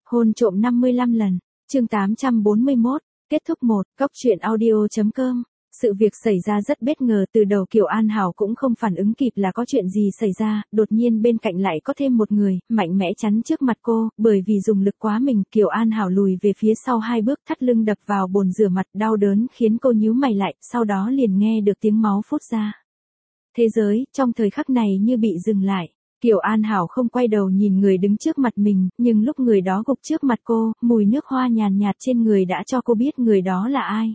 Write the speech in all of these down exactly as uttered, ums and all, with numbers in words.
Hôn trộm năm mươi lăm lần. Chương tám trăm bốn mươi mốt. Kết thúc một. Cốc truyện audio chấm com. Sự việc xảy ra rất bất ngờ, từ đầu Kiều An Hảo cũng không phản ứng kịp là có chuyện gì xảy ra, đột nhiên bên cạnh lại có thêm một người, mạnh mẽ chắn trước mặt cô, bởi vì dùng lực quá mình, Kiều An Hảo lùi về phía sau hai bước, thắt lưng đập vào bồn rửa mặt, đau đớn khiến cô nhíu mày lại, sau đó liền nghe được tiếng máu phút ra. Thế giới, trong thời khắc này như bị dừng lại. Kiều An Hảo không quay đầu nhìn người đứng trước mặt mình, nhưng lúc người đó gục trước mặt cô, mùi nước hoa nhàn nhạt trên người đã cho cô biết người đó là ai.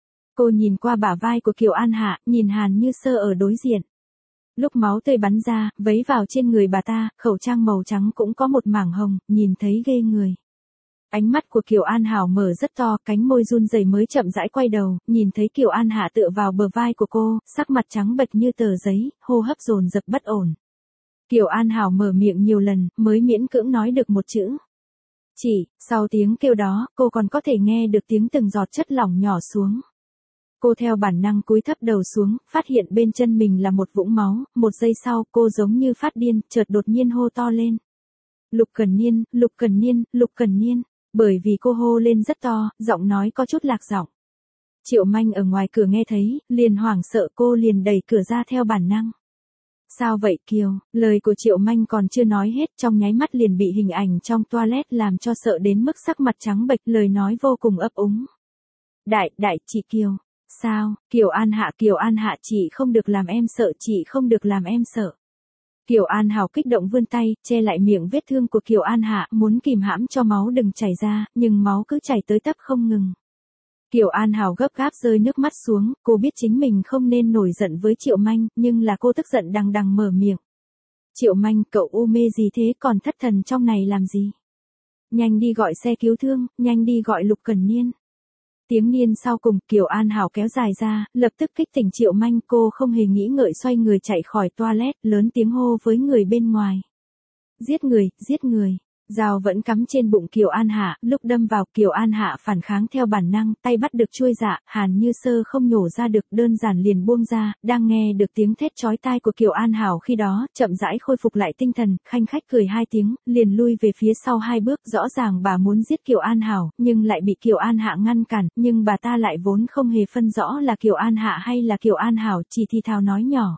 Cô nhìn qua bả vai của Kiều An Hạ, nhìn Hàn Như Sơ ở đối diện. Lúc máu tươi bắn ra, vấy vào trên người bà ta, khẩu trang màu trắng cũng có một mảng hồng, nhìn thấy ghê người. Ánh mắt của Kiều An Hảo mở rất to, cánh môi run rẩy mới chậm rãi quay đầu, nhìn thấy Kiều An Hạ tựa vào bờ vai của cô, sắc mặt trắng bệch như tờ giấy, hô hấp dồn dập bất ổn. Kiều An Hảo mở miệng nhiều lần, mới miễn cưỡng nói được một chữ. Chỉ, sau tiếng kêu đó, cô còn có thể nghe được tiếng từng giọt chất lỏng nhỏ xuống. Cô theo bản năng cúi thấp đầu xuống, phát hiện bên chân mình là một vũng máu, một giây sau, cô giống như phát điên, chợt đột nhiên hô to lên. Lục Cần Niên, Lục Cần Niên, Lục Cần Niên, bởi vì cô hô lên rất to, giọng nói có chút lạc giọng. Triệu Manh ở ngoài cửa nghe thấy, liền hoảng sợ, cô liền đẩy cửa ra theo bản năng. Sao vậy Kiều, lời của Triệu Manh còn chưa nói hết, trong nháy mắt liền bị hình ảnh trong toilet làm cho sợ đến mức sắc mặt trắng bệch, lời nói vô cùng ấp úng. Đại, đại, chị Kiều. Sao, Kiều An Hạ, Kiều An Hạ, chị không được làm em sợ, chị không được làm em sợ. Kiều An Hảo kích động vươn tay, che lại miệng vết thương của Kiều An Hạ, muốn kìm hãm cho máu đừng chảy ra, nhưng máu cứ chảy tới tấp không ngừng. Kiều An Hảo gấp gáp rơi nước mắt xuống, cô biết chính mình không nên nổi giận với Triệu Manh, nhưng là cô tức giận đằng đằng mở miệng. Triệu Manh, cậu u mê gì thế, còn thất thần trong này làm gì? Nhanh đi gọi xe cứu thương, nhanh đi gọi Lục Cần Niên. Tiếng Niên sau cùng, Kiều An Hảo kéo dài ra, lập tức kích tỉnh Triệu Manh, cô không hề nghĩ ngợi xoay người chạy khỏi toilet, lớn tiếng hô với người bên ngoài. Giết người, giết người. Dao vẫn cắm trên bụng Kiều An Hạ, lúc đâm vào, Kiều An Hạ phản kháng theo bản năng, tay bắt được chuôi dạ, Hàn Như Sơ không nhổ ra được, đơn giản liền buông ra, đang nghe được tiếng thét chói tai của Kiều An Hảo khi đó, chậm rãi khôi phục lại tinh thần, khanh khách cười hai tiếng, liền lui về phía sau hai bước, rõ ràng bà muốn giết Kiều An Hảo, nhưng lại bị Kiều An Hạ ngăn cản, nhưng bà ta lại vốn không hề phân rõ là Kiều An Hạ hay là Kiều An Hảo, chỉ thì thào nói nhỏ.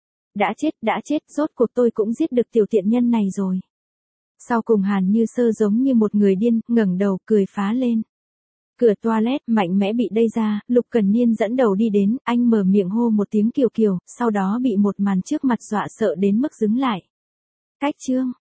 Đã chết, đã chết, rốt cuộc tôi cũng giết được tiểu tiện nhân này rồi. Sau cùng Hàn Như Sơ giống như một người điên, ngẩng đầu, cười phá lên. Cửa toilet mạnh mẽ bị đẩy ra, Lục Cần Niên dẫn đầu đi đến, anh mở miệng hô một tiếng Kiều Kiều, sau đó bị một màn trước mặt dọa sợ đến mức dứng lại. Cách chương.